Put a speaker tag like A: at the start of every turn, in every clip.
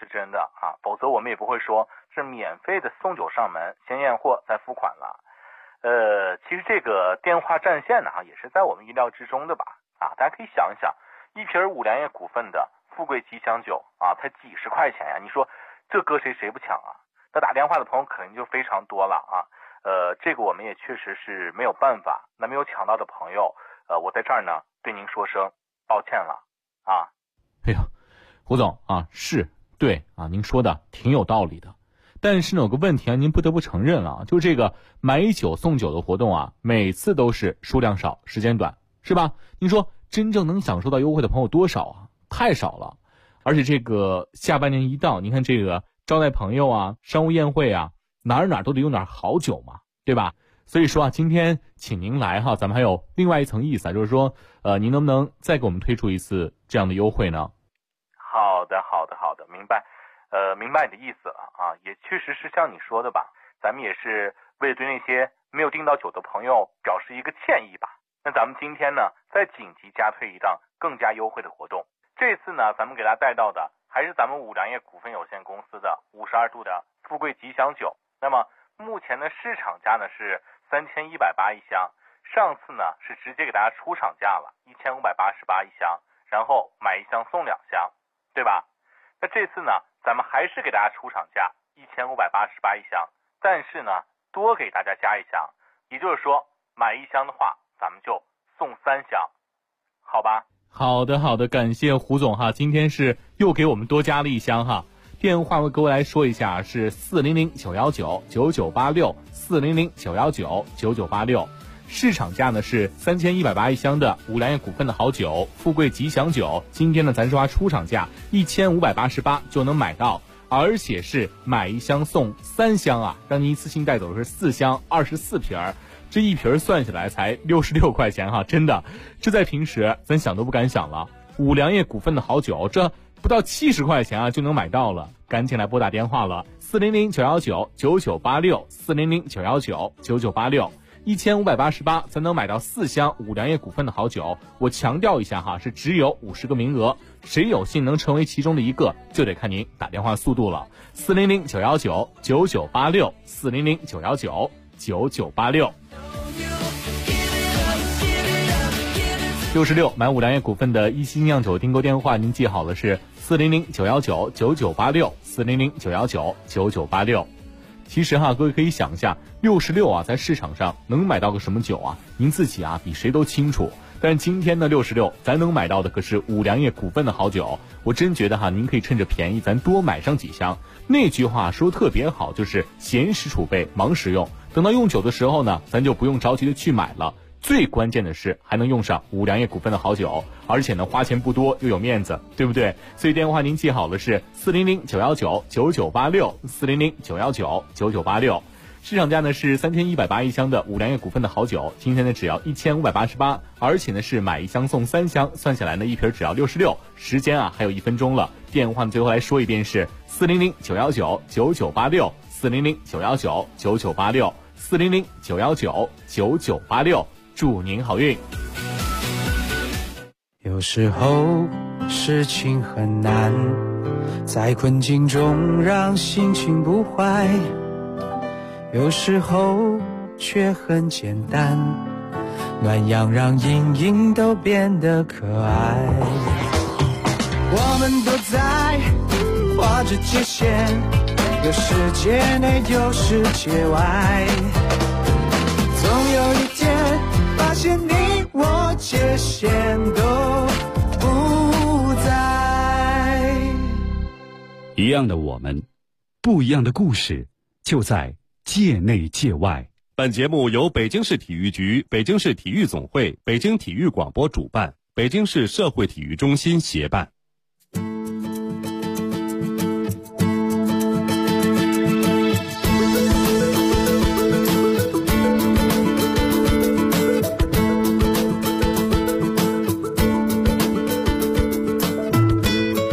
A: 真的啊，否则我们也不会说是免费的送酒上门，先验货再付款了。其实这个电话占线呢，也是在我们意料之中的吧。大家可以想一想，一瓶五粮液股份的富贵吉祥酒才几十块钱呀，你说这搁谁不抢啊？那打电话的朋友肯定就非常多了啊。这个我们也确实是没有办法。那没有抢到的朋友，我在这儿呢对您说声抱歉了啊。
B: 哎呀，胡总啊，是对啊，您说的挺有道理的。但是呢，有个问题您不得不承认了，就这个买酒送酒的活动每次都是数量少，时间短，是吧？您说真正能享受到优惠的朋友多少啊？太少了。而且这个下半年一到，您看这个招待朋友商务宴会哪都得用点好酒嘛，对吧？所以说今天请您来咱们还有另外一层意思就是说，您能不能再给我们推出一次这样的优惠呢？
A: 好的，明白。明白你的意思了也确实是像你说的吧，咱们也是为了对那些没有订到酒的朋友表示一个歉意吧。那咱们今天呢，再紧急加推一档更加优惠的活动。这次呢，咱们给大家带到的还是咱们五粮液股份有限公司的52度的富贵吉祥酒。那么目前的市场价呢是3180一箱，上次呢是直接给大家出厂价了1588一箱，然后买一箱送2箱，对吧？那这次呢，咱们还是给大家出厂价1588一箱，但是呢多给大家加一箱，也就是说买1箱的话咱们就送3箱，好吧？
B: 好的，感谢胡总今天是又给我们多加了1箱电话各位来说一下，是400-919-9986 400-919-9986。市场价呢是3180一箱的五粮液股份的好酒富贵吉祥酒，今天呢咱说出厂价1588就能买到，而且是买1箱送3箱让您一次性带走的是4箱24瓶，这一瓶算下来才66块钱真的，这在平时咱想都不敢想了。五粮液股份的好酒，这不到70块钱就能买到了，赶紧来拨打电话了，400-919-9986 400-919-9986。1588才能买到4箱五粮液股份的好酒。我强调一下是只有50个名额，谁有幸能成为其中的一个，就得看您打电话速度了。400-919-9986 400-919-9986。66买五粮液股份的一星酿酒订购电话您记好了，是400-919-9986 400-919-9986。其实各位可以想一下，66在市场上能买到个什么酒您自己比谁都清楚。但是今天的66咱能买到的可是五粮液股份的好酒，我真觉得您可以趁着便宜咱多买上几箱。那句话说特别好，就是闲时储备忙时用，等到用酒的时候呢，咱就不用着急的去买了。最关键的是还能用上五粮液股份的好酒，而且呢花钱不多又有面子，对不对？所以电话您记好了，是400-919-9986 400-919-9986。市场价呢是3180一箱的五粮液股份的好酒，今天呢只要1588，而且呢是买1箱送3箱，算下来呢一瓶只要66，时间还有1分钟了。电话呢最后来说一遍是400-919-9986 400-919-9986 400-919-9986。祝您好运。
C: 有时候事情很难，在困境中让心情不坏，有时候却很简单，暖阳让阴影都变得可爱。我们都在画着界限，有世界内有世界外，总有一天发现你我界限都不在。
D: 一样的我们，不一样的故事，就在界内界外。
E: 本节目由北京市体育局、北京市体育总会、北京体育广播主办，北京市社会体育中心协办。
F: 各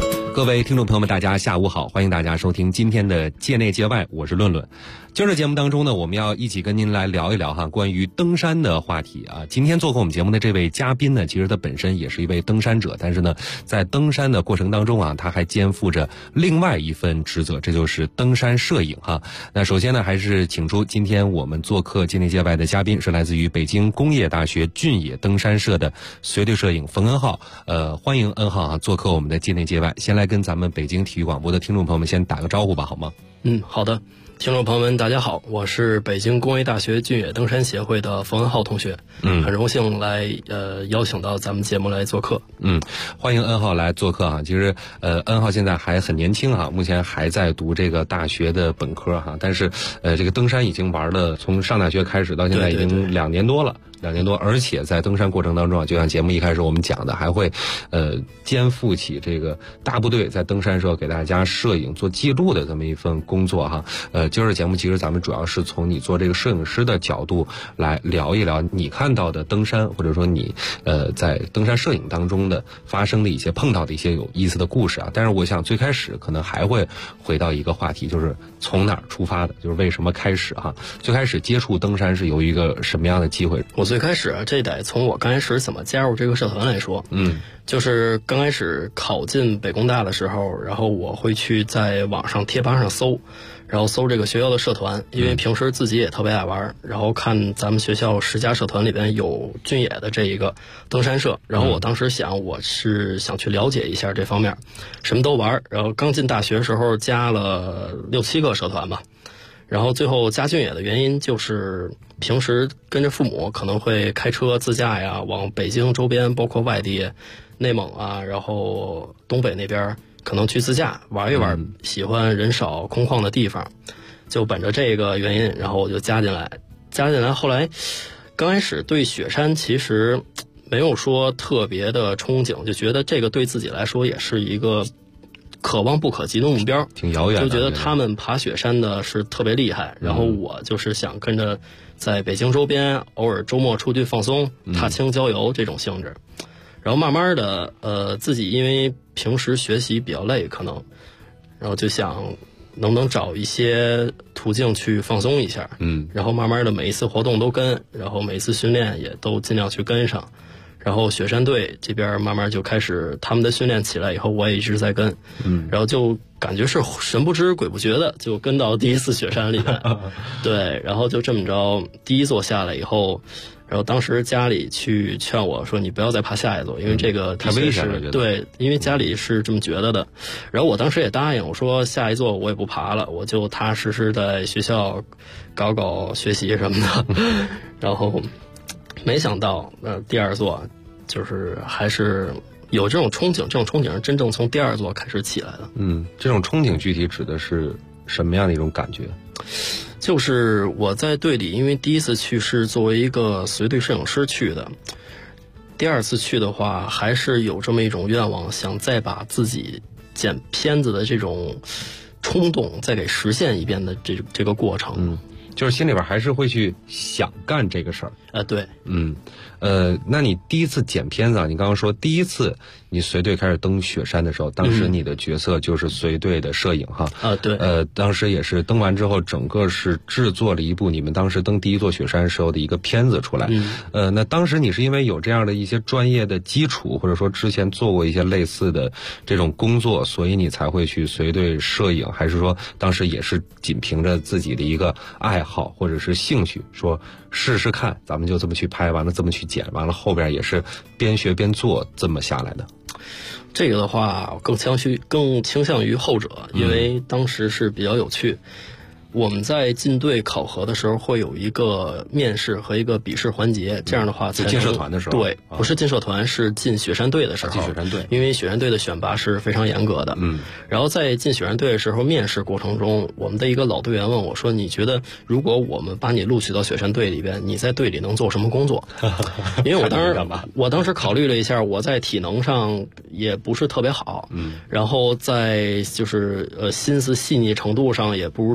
E: 位听众朋友们，大家下午好，欢迎大家收听今天的界内界外，我是论论。今儿的节目当中呢，我们要一起跟您来聊一聊关于登山的话题啊。今天做客我们节目的这位嘉宾呢，其实他本身也是一位登山者，但是呢，在登山的过程当中啊，他还肩负着另外一份职责，这就是登山摄影那首先呢，还是请出今天我们做客界内界外的嘉宾，是来自于北京工业大学俊野登山社的随队摄影冯恩浩。欢迎恩浩做客我们的界内界外。先来跟咱们北京体育广播的听众朋友们先打个招呼吧，好吗？
F: 好的。听众朋友们大家好，我是北京工业大学俊野登山协会的冯恩浩同学。很荣幸来邀请到咱们节目来做客。
E: 欢迎恩浩来做客其实恩浩现在还很年轻目前还在读这个大学的本科但是这个登山已经玩了，从上大学开始到现在已经2年多了。2年多，而且在登山过程当中就像节目一开始我们讲的，还会肩负起这个大部队在登山时候给大家摄影做记录的这么一份工作今儿的节目其实咱们主要是从你做这个摄影师的角度来聊一聊你看到的登山，或者说你在登山摄影当中的发生的一些碰到的一些有意思的故事但是我想最开始可能还会回到一个话题，就是从哪儿出发的，就是为什么开始最开始接触登山是由一个什么样的机会？
F: 我最开始这得从我刚开始怎么加入这个社团来说。就是刚开始考进北工大的时候，然后我会去在网上贴吧上搜，然后搜这个学校的社团，因为平时自己也特别爱玩，然后看咱们学校10家社团里边有俊野的这一个登山社，然后我当时想我是想去了解一下这方面，什么都玩，然后刚进大学时候加了6、7个社团吧。然后最后加俊野的原因就是平时跟着父母可能会开车自驾呀，往北京周边包括外地内蒙然后东北那边可能去自驾玩一玩，喜欢人少空旷的地方，就本着这个原因，然后我就加进来。后来刚开始对雪山其实没有说特别的憧憬，就觉得这个对自己来说也是一个可望不可及的目标，
E: 挺遥远的，
F: 就觉得他们爬雪山的是特别厉害，然后我就是想跟着在北京周边偶尔周末出去放松踏青郊游这种性质。然后慢慢的自己因为平时学习比较累可能，然后就想能不能找一些途径去放松一下，然后慢慢的每一次活动都跟，然后每一次训练也都尽量去跟上。然后雪山队这边慢慢就开始他们的训练起来以后，我也一直在跟，然后就感觉是神不知鬼不觉的就跟到第一次雪山里面对，然后就这么着第一座下来以后，然后当时家里去劝我说你不要再爬下一座，因为这个
E: 太危险了，
F: 对，因为家里是这么觉得的。然后我当时也答应，我说下一座我也不爬了，我就踏踏实实在学校搞学习什么的然后没想到第2座就是还是有这种憧憬，这种憧憬是真正从第2座开始起来的。
E: 这种憧憬具体指的是什么样的一种感觉？
F: 就是我在队里，因为第一次去是作为一个随队摄影师去的，第2次去的话还是有这么一种愿望，想再把自己剪片子的这种冲动再给实现一遍的这个过程。
E: 就是心里边还是会去想干这个事儿。
F: 对。
E: 那你第一次剪片子你刚刚说第一次你随队开始登雪山的时候，当时你的角色就是随队的摄影
F: 对。
E: 当时也是登完之后，整个是制作了一部你们当时登第1座雪山时候的一个片子出来。那当时你是因为有这样的一些专业的基础，或者说之前做过一些类似的这种工作，所以你才会去随队摄影，还是说当时也是仅凭着自己的一个爱好或者是兴趣，说试试看，咱们就这么去拍，完了这么去剪，完了后边也是边学边做这么下来的？
F: 这个的话更倾向于后者，因为当时是比较有趣。我们在进队考核的时候会有一个面试和一个笔试环节，这样的话才能
E: 进社团的时候。
F: 对，不是进社团，是进雪山队的时候。
E: 进雪山队，
F: 因为雪山队的选拔是非常严格的。然后在进雪山队的时候，面试过程中，我们的一个老队员问我说：“你觉得如果我们把你录取到雪山队里边，你在队里能做什么工作？”因为我当时考虑了一下，我在体能上也不是特别好，然后在就是心思细腻程度上也不如说女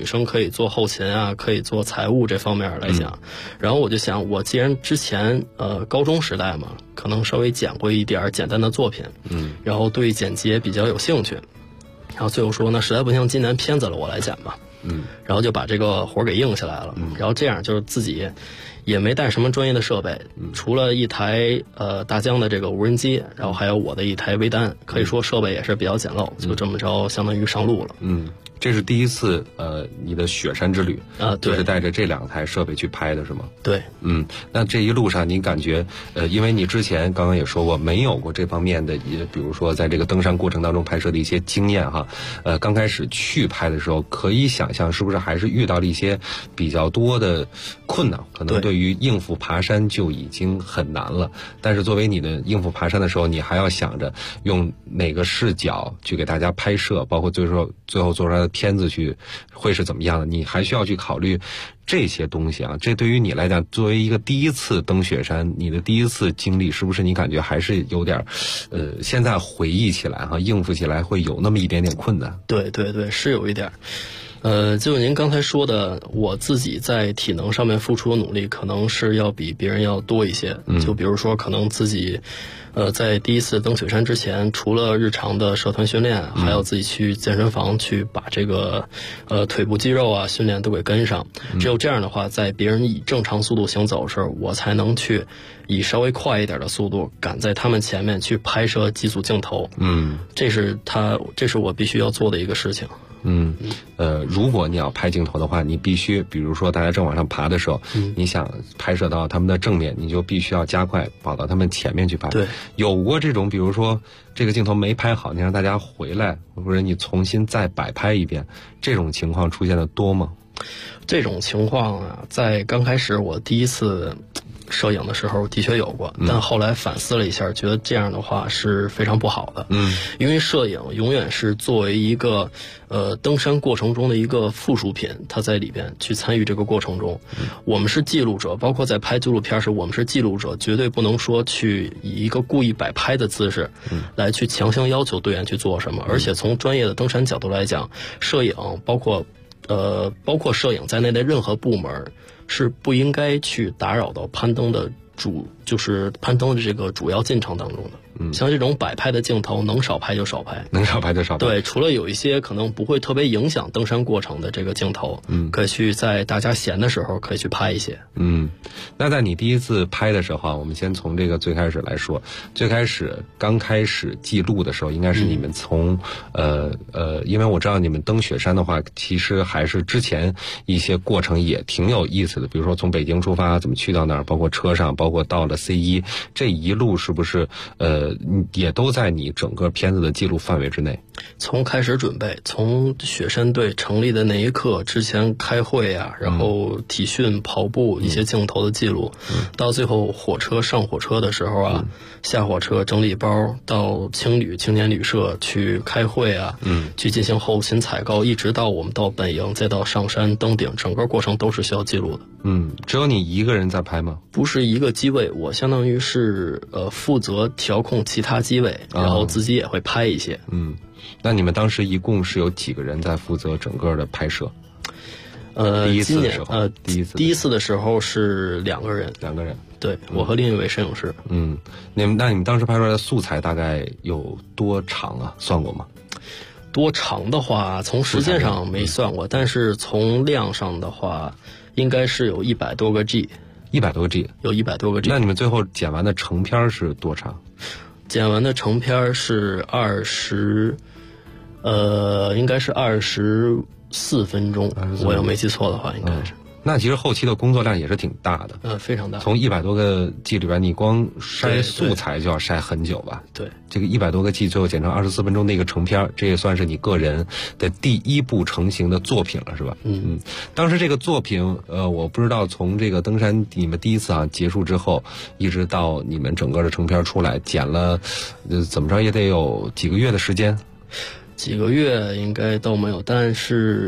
F: 生可以做后勤啊，可以做财务这方面来讲。然后我就想，我既然之前高中时代嘛，可能稍微剪过一点简单的作品，然后对剪辑也比较有兴趣，然后最后说那实在不行，今年片子了我来剪吧，然后就把这个活给应下来了。然后这样就是自己也没带什么专业的设备，除了一台大疆的这个无人机，然后还有我的一台微单，可以说设备也是比较简陋，就这么着相当于上路了。
E: 这是第一次你的雪山之旅
F: 啊，对，
E: 就是带着这2台设备去拍的是吗？
F: 对，
E: 那这一路上你感觉因为你之前刚刚也说过没有过这方面的，也比如说在这个登山过程当中拍摄的一些经验哈，刚开始去拍的时候，可以想象是不是还是遇到了一些比较多的困难，可能对于应付爬山就已经很难了，但是作为你的应付爬山的时候，你还要想着用哪个视角去给大家拍摄，包括最后做出来的片子去会是怎么样的，你还需要去考虑这些东西啊。这对于你来讲，作为一个第一次登雪山，你的第一次经历，是不是你感觉还是有点现在回忆起来哈，应付起来会有那么一点点困难？
F: 对对对，是有一点。就您刚才说的，我自己在体能上面付出的努力可能是要比别人要多一些。就比如说可能自己在第一次登雪山之前，除了日常的社团训练，还要自己去健身房去把这个腿部肌肉啊训练都给跟上。只有这样的话，在别人以正常速度行走的时候，我才能去以稍微快一点的速度赶在他们前面去拍摄几组镜头。这是我必须要做的一个事情。
E: 如果你要拍镜头的话，你必须，比如说大家正往上爬的时候，你想拍摄到他们的正面，你就必须要加快跑到他们前面去拍。
F: 对，
E: 有过这种，比如说这个镜头没拍好，你让大家回来，或者你重新再摆拍一遍，这种情况出现的多吗？
F: 这种情况啊，在刚开始我第一次摄影的时候的确有过，但后来反思了一下，觉得这样的话是非常不好的。因为摄影永远是作为一个登山过程中的一个附属品，它在里边去参与这个过程中。我们是记录者，包括在拍纪录片时，我们是记录者，绝对不能说去以一个故意摆拍的姿势来去强行要求队员去做什么。而且从专业的登山角度来讲，摄影包括摄影在内的任何部门是不应该去打扰到攀登的就是攀登的这个主要进程当中的。像这种摆拍的镜头，能少拍就少拍，
E: 能少拍就少拍。
F: 对，除了有一些可能不会特别影响登山过程的这个镜头，可以去在大家闲的时候可以去拍一些。
E: 那在你第一次拍的时候，我们先从这个最开始来说，刚开始记录的时候，应该是你们从因为我知道你们登雪山的话，其实还是之前一些过程也挺有意思的，比如说从北京出发怎么去到那儿，包括车上，包括到了 C1， 这一路是不是也都在你整个片子的记录范围之内？
F: 从开始准备，从雪山队成立的那一刻之前开会啊，然后体训、跑步一些镜头的记录，到最后上火车的时候啊，下火车整理包，到青年旅社去开会啊，去进行后勤采购，一直到我们到本营，再到上山登顶，整个过程都是需要记录的。
E: 只有你一个人在拍吗？
F: 不是一个机位，我相当于是负责调控其他机位，然后自己也会拍一些。
E: 那你们当时一共是有几个人在负责整个的拍摄？
F: 第一次的时候是2个人。
E: 2个人，
F: 对，我和另一位摄影师。
E: 那你们当时拍出来的素材大概有多长啊？算过吗？
F: 多长的话，从时间上没算过，但是从量上的话，应该是有100多个 G。
E: 100多个 G，
F: 有100多个 G。
E: 那你们最后剪完的成片是多长？
F: 剪完的成片是应该是24分钟，我要没记错的话，应该是。
E: 那其实后期的工作量也是挺大的，
F: 非常大。
E: 从100多个 G 里边，你光筛素材就要筛很久吧？
F: 对，
E: 这个100多个 G 最后剪成24分钟的一个成片，这也算是你个人的第一部成型的作品了，是吧？当时这个作品，我不知道从这个登山你们第一次结束之后，一直到你们整个的成片出来，剪了，怎么着也得有几个月的时间。
F: 几个月应该都没有，但是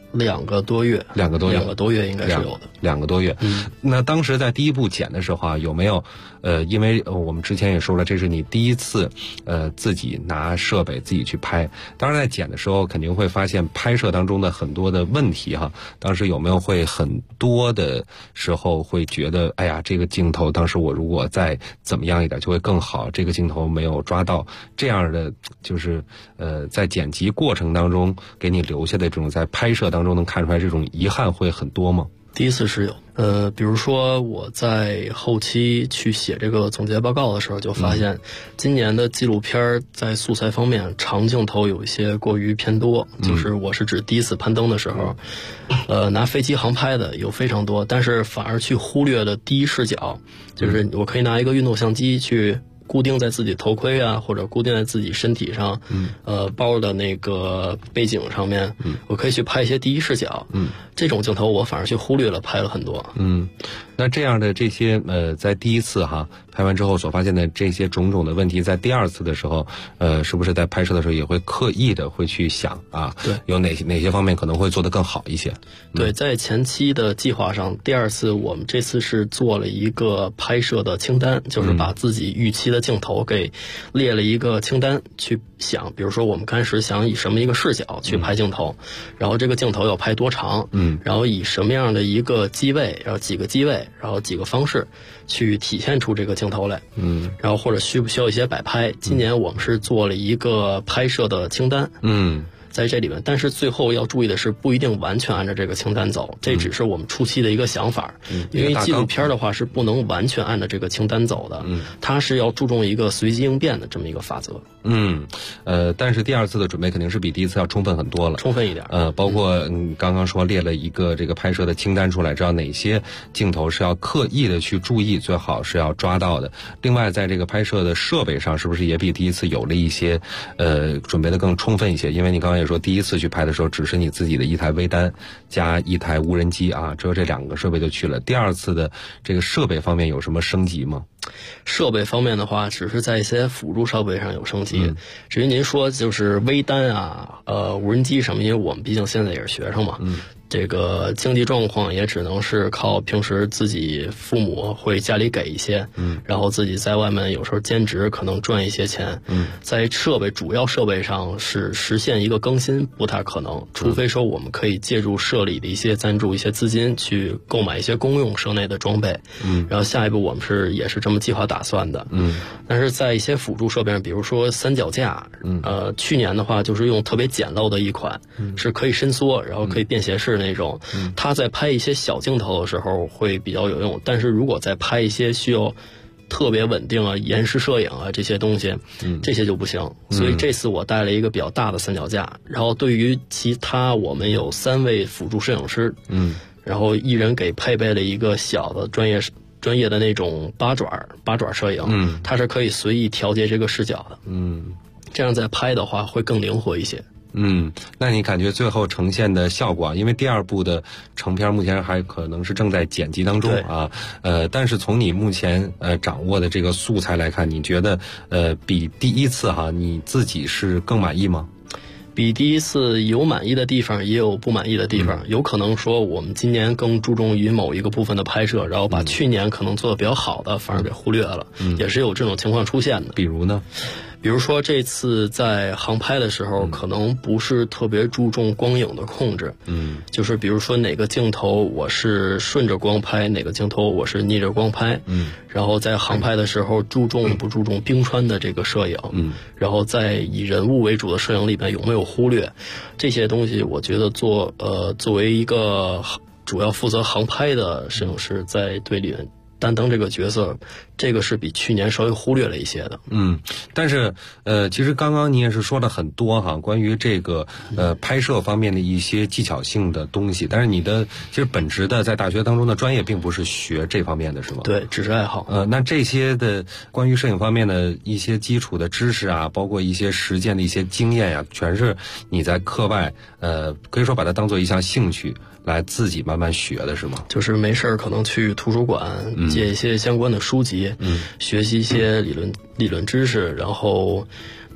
F: 2个多月
E: ，2个多月，2
F: 个多月应该是有的
E: ，2个多月。那当时在第一部剪的时候啊，有没有因为我们之前也说了，这是你第一次自己拿设备自己去拍，当然在剪的时候肯定会发现拍摄当中的很多的问题哈。当时有没有会很多的时候会觉得，哎呀，这个镜头当时我如果再怎么样一点就会更好，这个镜头没有抓到，这样的就是在剪辑过程当中给你留下的这种在拍摄当中能看出来这种遗憾会很多吗？
F: 第一次是有，比如说我在后期去写这个总结报告的时候，就发现今年的纪录片在素材方面长镜头有一些过于偏多，就是我是指第一次攀登的时候，拿飞机航拍的有非常多，但是反而去忽略了第一视角，就是我可以拿一个运动相机去固定在自己头盔啊，或者固定在自己身体上，包的那个背景上面，我可以去拍一些第一视角，这种镜头我反而去忽略了，拍了很多。
E: 那这样的这些在第一次拍完之后所发现的这些种种的问题，在第二次的时候，是不是在拍摄的时候也会刻意的会去想啊？
F: 对，
E: 有哪些方面可能会做得更好一些？
F: 对，在前期的计划上，第二次我们这次是做了一个拍摄的清单，就是把自己预期的镜头给列了一个清单去想，比如说我们开始想以什么一个视角去拍镜头，然后这个镜头要拍多长，然后以什么样的一个机位，然后几个机位，然后几个方式去体现出这个镜头来，然后或者需不需要一些摆拍。今年我们是做了一个拍摄的清单，在这里面，但是最后要注意的是，不一定完全按照这个清单走，这只是我们初期的一个想法。因为纪录片的话是不能完全按照这个清单走的，它是要注重一个随机应变的这么一个法则。
E: 但是第二次的准备肯定是比第一次要充分很多了，
F: 充分一点。
E: 包括刚刚说列了一个这个拍摄的清单出来，知道哪些镜头是要刻意的去注意，最好是要抓到的。另外，在这个拍摄的设备上，是不是也比第一次有了一些准备的更充分一些？因为你刚刚也说，第一次去拍的时候，只是你自己的一台微单加一台无人机啊，只有这2个设备就去了。第二次的这个设备方面有什么升级吗？
F: 设备方面的话，只是在一些辅助设备上有升级。至于您说就是微单啊、无人机什么，因为我们毕竟现在也是学生嘛，这个经济状况也只能是靠平时自己父母会家里给一些，然后自己在外面有时候兼职可能赚一些钱，在主要设备上是实现一个更新不太可能，除非说我们可以借助社里的一些赞助一些资金去购买一些公用社内的装备，然后下一步我们也是这么计划打算的，但是在一些辅助设备上，比如说三脚架，去年的话就是用特别简陋的一款，是可以伸缩然后可以便携式那种，它在拍一些小镜头的时候会比较有用，但是如果在拍一些需要特别稳定啊、延时摄影啊这些东西，这些就不行。所以这次我带了一个比较大的三脚架，然后对于其他我们有3位辅助摄影师，然后一人给配备了一个小的专业的那种八爪摄影，它是可以随意调节这个视角的，这样在拍的话会更灵活一些。
E: 那你感觉最后呈现的效果，因为第二部的成片目前还可能是正在剪辑当中啊，但是从你目前掌握的这个素材来看，你觉得比第一次你自己是更满意吗？
F: 比第一次有满意的地方，也有不满意的地方，有可能说我们今年更注重于某一个部分的拍摄，然后把去年可能做的比较好的反而给忽略了，也是有这种情况出现的。
E: 比如呢？
F: 比如说这次在航拍的时候，可能不是特别注重光影的控制，就是比如说哪个镜头我是顺着光拍，哪个镜头我是逆着光拍，然后在航拍的时候注重不注重冰川的这个摄影，然后在以人物为主的摄影里边有没有忽略这些东西？我觉得作为一个主要负责航拍的摄影师，在队里面担当这个角色，这个是比去年稍微忽略了一些的。
E: 但是其实刚刚你也是说了很多关于这个拍摄方面的一些技巧性的东西，但是你的其实本职的在大学当中的专业并不是学这方面的，是吗？
F: 对，只是爱好。
E: 那这些的关于摄影方面的一些基础的知识啊，包括一些实践的一些经验呀，全是你在课外可以说把它当做一项兴趣来自己慢慢学的，是吗？
F: 就是没事可能去图书馆借一些相关的书籍，学习一些理论知识，然后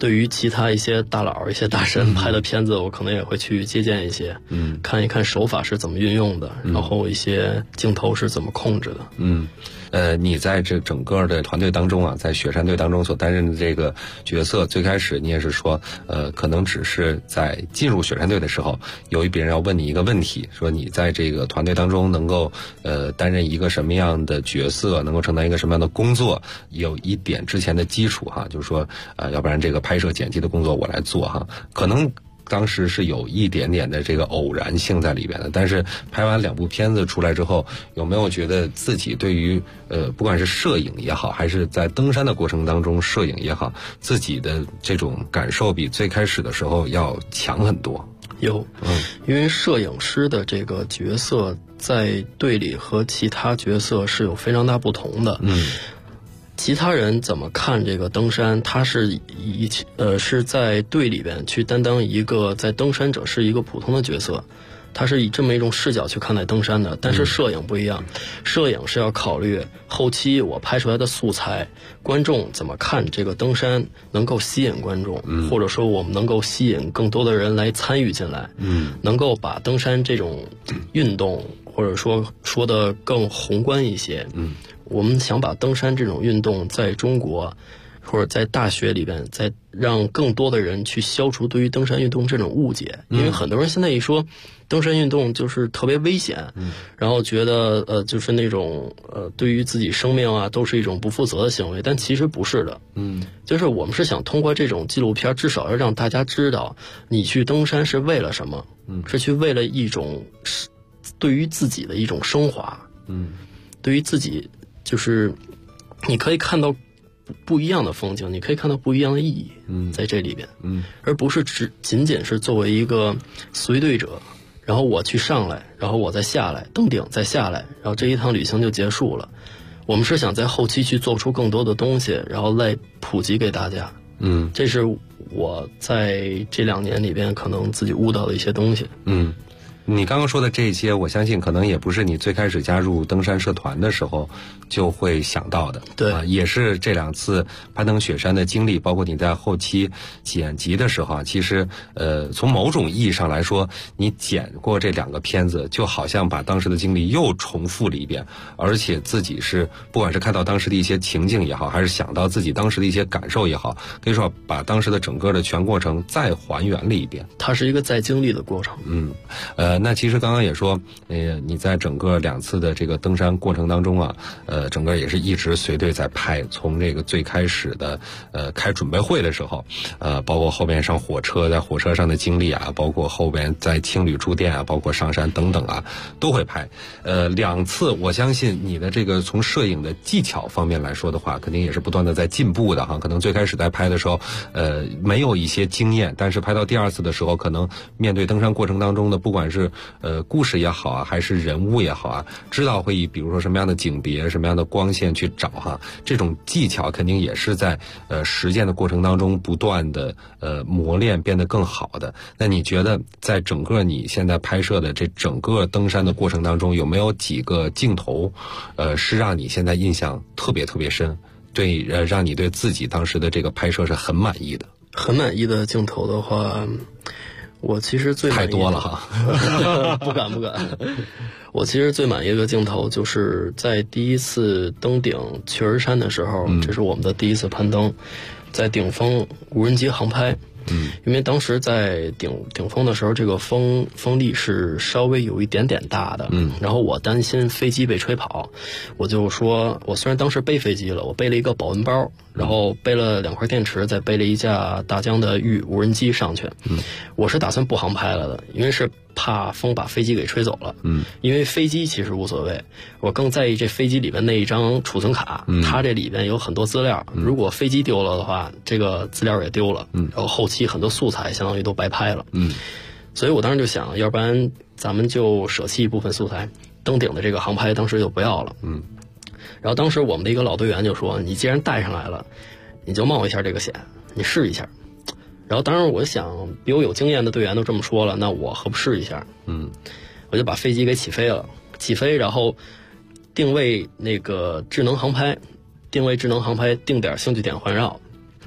F: 对于其他一些大佬、一些大神拍的片子，我可能也会去借鉴一些，看一看手法是怎么运用的，然后一些镜头是怎么控制的。
E: 你在这整个的团队当中啊，在雪山队当中所担任的这个角色，最开始你也是说，可能只是在进入雪山队的时候，由于别人要问你一个问题，说你在这个团队当中能够担任一个什么样的角色，能够承担一个什么样的工作，有一点之前的基础哈，就是说要不然这个拍摄剪辑的工作我来做哈，可能当时是有一点点的这个偶然性在里边的，但是拍完2部片子出来之后，有没有觉得自己对于不管是摄影也好，还是在登山的过程当中摄影也好，自己的这种感受比最开始的时候要强很多？
F: 有，因为摄影师的这个角色在队里和其他角色是有非常大不同的。其他人怎么看这个登山？他是是在队里边去担当一个在登山者是一个普通的角色，他是以这么一种视角去看待登山的。但是摄影不一样，摄影是要考虑后期我拍出来的素材，观众怎么看这个登山，能够吸引观众，或者说我们能够吸引更多的人来参与进来，能够把登山这种运动，或者说的更宏观一些。我们想把登山这种运动在中国或者在大学里边，再让更多的人去消除对于登山运动这种误解。因为很多人现在一说登山运动就是特别危险，然后觉得就是那种对于自己生命啊都是一种不负责的行为，但其实不是的。就是我们是想通过这种纪录片，至少要让大家知道你去登山是为了什么，是去为了一种对于自己的一种升华，对于自己就是你可以看到不一样的风景，你可以看到不一样的意义，在这里边，而不是仅仅是作为一个随队者，然后我去上来，然后我再下来，登顶再下来，然后这一趟旅行就结束了。我们是想在后期去做出更多的东西，然后来普及给大家。这是我在这2年里边可能自己悟到的一些东西。
E: 你刚刚说的这些，我相信可能也不是你最开始加入登山社团的时候就会想到的。
F: 对，
E: 也是这2次攀登雪山的经历，包括你在后期剪辑的时候啊，其实从某种意义上来说，你剪过这2个片子，就好像把当时的经历又重复了一遍，而且自己是不管是看到当时的一些情境也好，还是想到自己当时的一些感受也好，可以说把当时的整个的全过程再还原了一遍。
F: 它是一个再经历的过程。
E: 那其实刚刚也说，你在整个2次的这个登山过程当中啊，整个也是一直随队在拍，从这个最开始的开准备会的时候，包括后边上火车，在火车上的经历啊，包括后边在青旅住店啊，包括上山等等啊，都会拍。2次我相信你的这个从摄影的技巧方面来说的话，肯定也是不断的在进步的哈。可能最开始在拍的时候，没有一些经验，但是拍到第2次的时候，可能面对登山过程当中的不管是故事也好啊，还是人物也好啊，知道会以比如说什么样的景别、什么样的光线去找哈，这种技巧肯定也是在实践的过程当中不断的磨练，变得更好的。那你觉得在整个你现在拍摄的这整个登山的过程当中，有没有几个镜头是让你现在印象特别特别深，对让你对自己当时的这个拍摄是很满意的？
F: 很满意的镜头的话，我其实最满意的
E: 太多了哈，
F: 不敢。我其实最满意的镜头就是在第1次登顶雀儿山的时候，这是我们的第1次攀登，在顶峰无人机航拍。因为当时在顶峰的时候，这个风力是稍微有一点点大的，然后我担心飞机被吹跑，我就说，我虽然当时背飞机了，我背了一个保温包，然后背了2块电池，再背了一架大疆的玉无人机上去。我是打算不航拍了的，因为是怕风把飞机给吹走了。因为飞机其实无所谓，我更在意这飞机里面那一张储存卡，它这里面有很多资料，如果飞机丢了的话，这个资料也丢了，然后后期很多素材相当于都白拍了。所以我当时就想，要不然咱们就舍弃一部分素材，登顶的这个航拍当时就不要了。然后当时我们的一个老队员就说，你既然带上来了，你就冒一下这个险，你试一下。然后当时我想，比我有经验的队员都这么说了，那我何不试一下？我就把飞机给起飞了，然后定位那个智能航拍，定点星距点环绕，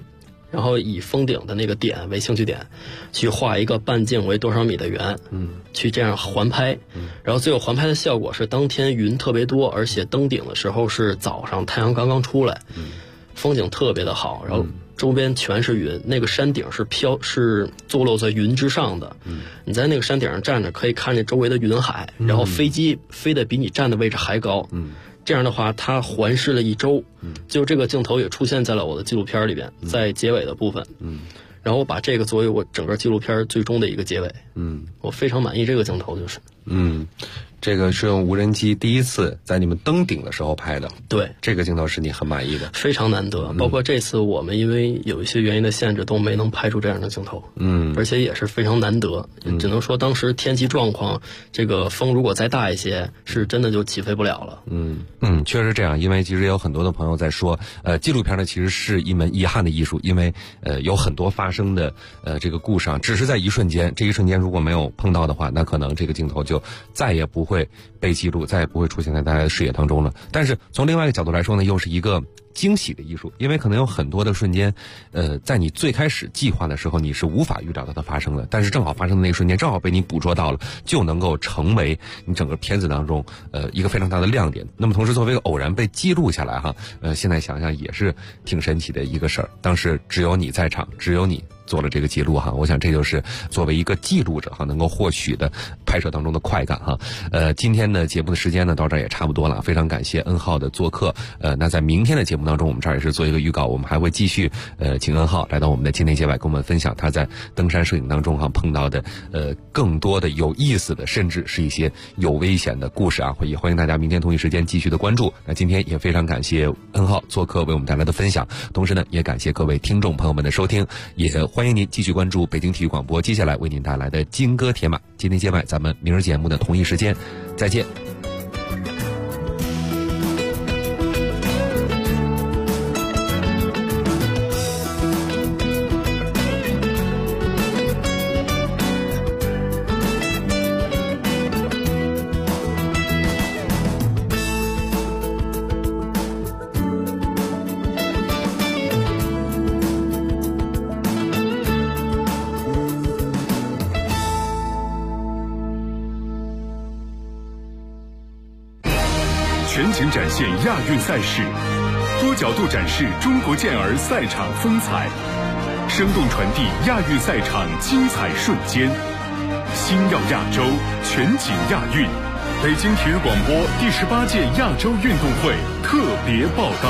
F: 然后以封顶的那个点为兴趣点，去画一个半径为多少米的圆，去这样环拍，然后最后环拍的效果是当天云特别多，而且登顶的时候是早上太阳刚刚出来，风景特别的好，然后周边全是云，那个山顶是坐落在云之上的，你在那个山顶上站着可以看见周围的云海，然后飞机飞得比你站的位置还高，这样的话它环视了一周，就这个镜头也出现在了我的纪录片里边，在结尾的部分，然后我把这个作为我整个纪录片最终的一个结尾，我非常满意这个镜头，就是
E: 这个是用无人机第一次在你们登顶的时候拍的，
F: 对，
E: 这个镜头是你很满意的，
F: 非常难得。包括这次我们因为有一些原因的限制，都没能拍出这样的镜头，而且也是非常难得，只能说当时天气状况，这个风如果再大一些，是真的就起飞不了了。
E: 确实这样，因为其实也有很多的朋友在说，纪录片呢其实是一门遗憾的艺术，因为有很多发生的这个故事啊，只是在一瞬间，这一瞬间如果没有碰到的话，那可能这个镜头就再也不会被记录，再也不会出现在大家的视野当中了。但是从另外一个角度来说呢，又是一个惊喜的艺术，因为可能有很多的瞬间，在你最开始计划的时候你是无法预料到它发生的，但是正好发生的那一瞬间正好被你捕捉到了，就能够成为你整个片子当中一个非常大的亮点。那么同时作为一个偶然被记录下来哈，现在想想也是挺神奇的一个事儿。当时只有你在场，只有你做了这个记录哈，我想这就是作为一个记录者哈能够获取的拍摄当中的快感哈。今天的节目的时间呢到这儿也差不多了，非常感谢恩浩的做客。那在明天的节目当中，我们这儿也是做一个预告，我们还会继续请恩浩来到我们的境内界外，跟我们分享他在登山摄影当中哈碰到的更多的有意思的，甚至是一些有危险的故事啊。也欢迎大家明天同一时间继续的关注。那今天也非常感谢恩浩做客为我们带来的分享，同时呢也感谢各位听众朋友们的收听，也欢迎您继续关注北京体育广播接下来为您带来的金戈铁马。今天接外，咱们明日节目的同一时间再见。
G: 全景展现亚运赛事，多角度展示中国健儿赛场风采，生动传递亚运赛场精彩瞬间。星耀亚洲，全景亚运，北京体育广播第18届亚洲运动会特别报道。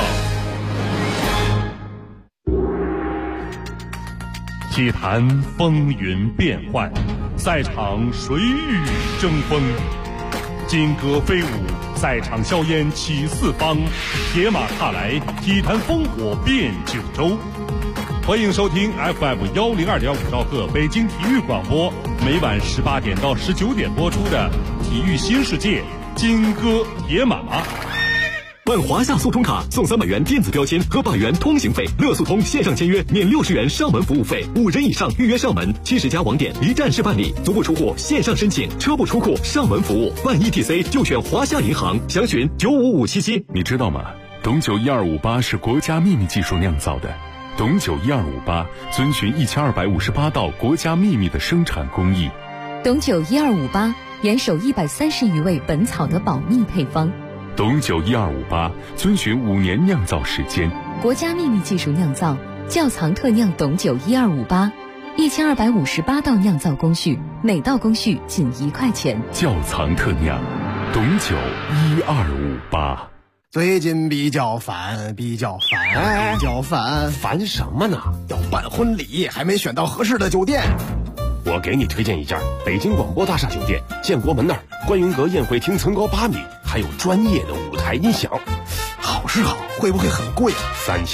G: 体坛风云变幻，赛场谁与争锋？金戈飞舞，赛场硝烟起四方，铁马踏来，体坛烽火遍九州。欢迎收听 FM102.5兆赫北京体育广播，每晚18点到19点播出的《体育新世界》金戈铁马。
H: 办华夏速通卡送300元电子标签和100元通行费，乐速通线上签约免60元上门服务费，5人以上预约上门，70家网点一站式办理，足不出户线上申请，车不出库上门服务，办 ETC 就选华夏银行，详询95577。
G: 你知道吗？董酒1258是国家秘密技术酿造的，董酒1258遵循1258道国家秘密的生产工艺。
I: 董酒1258严守130余味本草的保密配方。
G: 董酒1258遵循5年酿造时间，
I: 国家秘密技术酿造，窖藏特酿董酒1258，1258道酿造工序，每道工序仅1块钱。
G: 窖藏特酿，董酒1258。
J: 最近比较烦，
K: 烦什么呢？
J: 要办婚礼，还没选到合适的酒店。
K: 我给你推荐一家北京广播大厦酒店，建国门那儿，观云阁宴会厅层高8米，还有专业的舞台音响。
J: 好是好，会不会很贵啊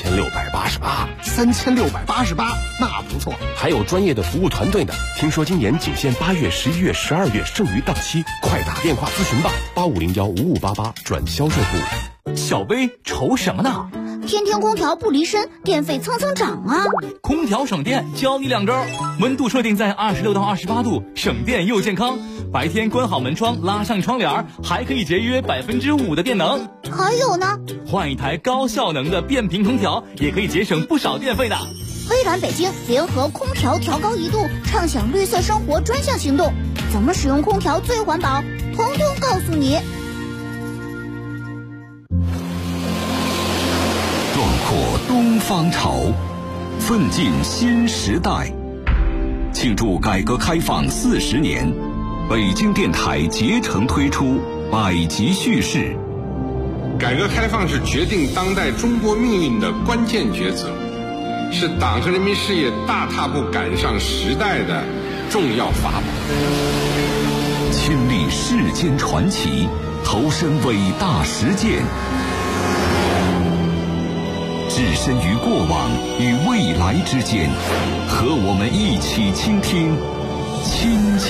J: ？3688，那不错。
K: 还有专业的服务团队呢。听说今年仅限8月、11月、12月剩余档期，快打电话咨询吧，85015588转销售部。
L: 小薇愁什么呢？
M: 天天空调不离身，电费蹭蹭涨啊！
L: 空调省电，教你2招：温度设定在26到28度，省电又健康。白天关好门窗，拉上窗帘，还可以节约5%的电能。
M: 还有呢，
L: 换一台高效能的变频空调，也可以节省不少电费的。
M: 微软北京联合空调调高1度，畅享绿色生活专项行动，怎么使用空调最环保，通通告诉你。
N: 壮阔东方潮，奋进新时代。庆祝改革开放40年，北京电台竭诚推出百集叙事。
O: 改革开放是决定当代中国命运的关键抉择，是党和人民事业大踏步赶上时代的重要法宝。
N: 亲历世间传奇，投身伟大实践，置身于过往与未来之间，和我们一起倾听亲情。